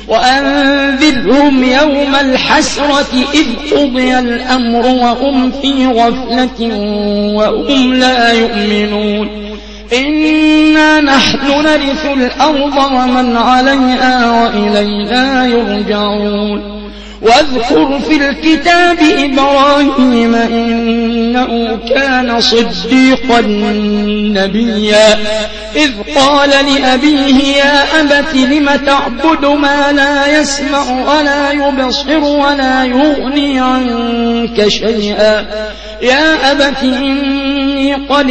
وأنذرهم يوم الحسرة إذ قضي الأمر وهم في غفلة وهم لا يؤمنون إنا نحن نرث الأرض ومن عليها وإلينا يرجعون واذكر في الكتاب إبراهيم إنه كان صديقا نبيا إذ قال لأبيه يا أبت لم تعبد ما لا يسمع ولا يبصر ولا يغني عنك شيئا يا أبت إني قد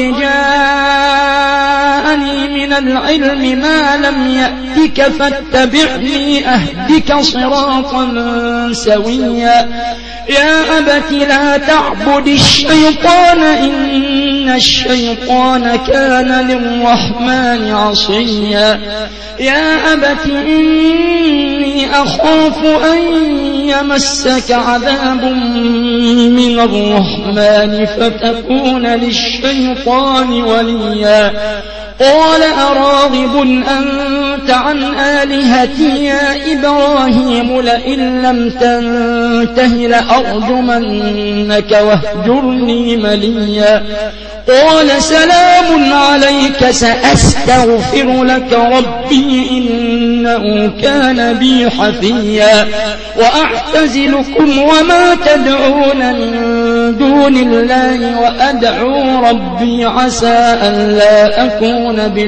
جاءني من العلم ما لم يأتك فاتبعني أهدك صراطا سويا يا أبت لا تعبد الشيطان إن الشيطان كان للرحمن عصيا يا أبت إني أخاف أن يمسك عذاب من الرحمن فتكون للشيطان وليا قال أراغب أنت عن آلهتي يا إبراهيم لئن لم تنته لأرجمنك واهجرني مليا قال سلام عليك سأستغفر لك ربي إنه كان بي حفيا وأعتزلكم وما تدعون من دون الله وأدعو ربي عسى أن لا أكون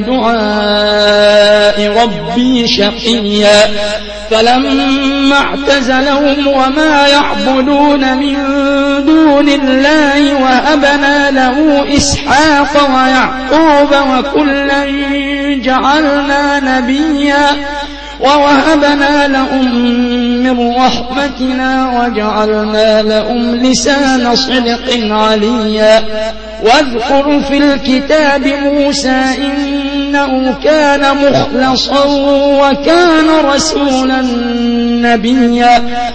بدعاء ربي شقيا فلما اعتزلهم وما يعبدون من دون الله وهبنا له إسحاق ويعقوب وكلا جعلنا نبيا ووهبنا لهم من رحمتنا وجعلنا لهم لسان صدق عليا واذكر في الكتاب موسى إنه كان مخلصا وكان رسولا نبيا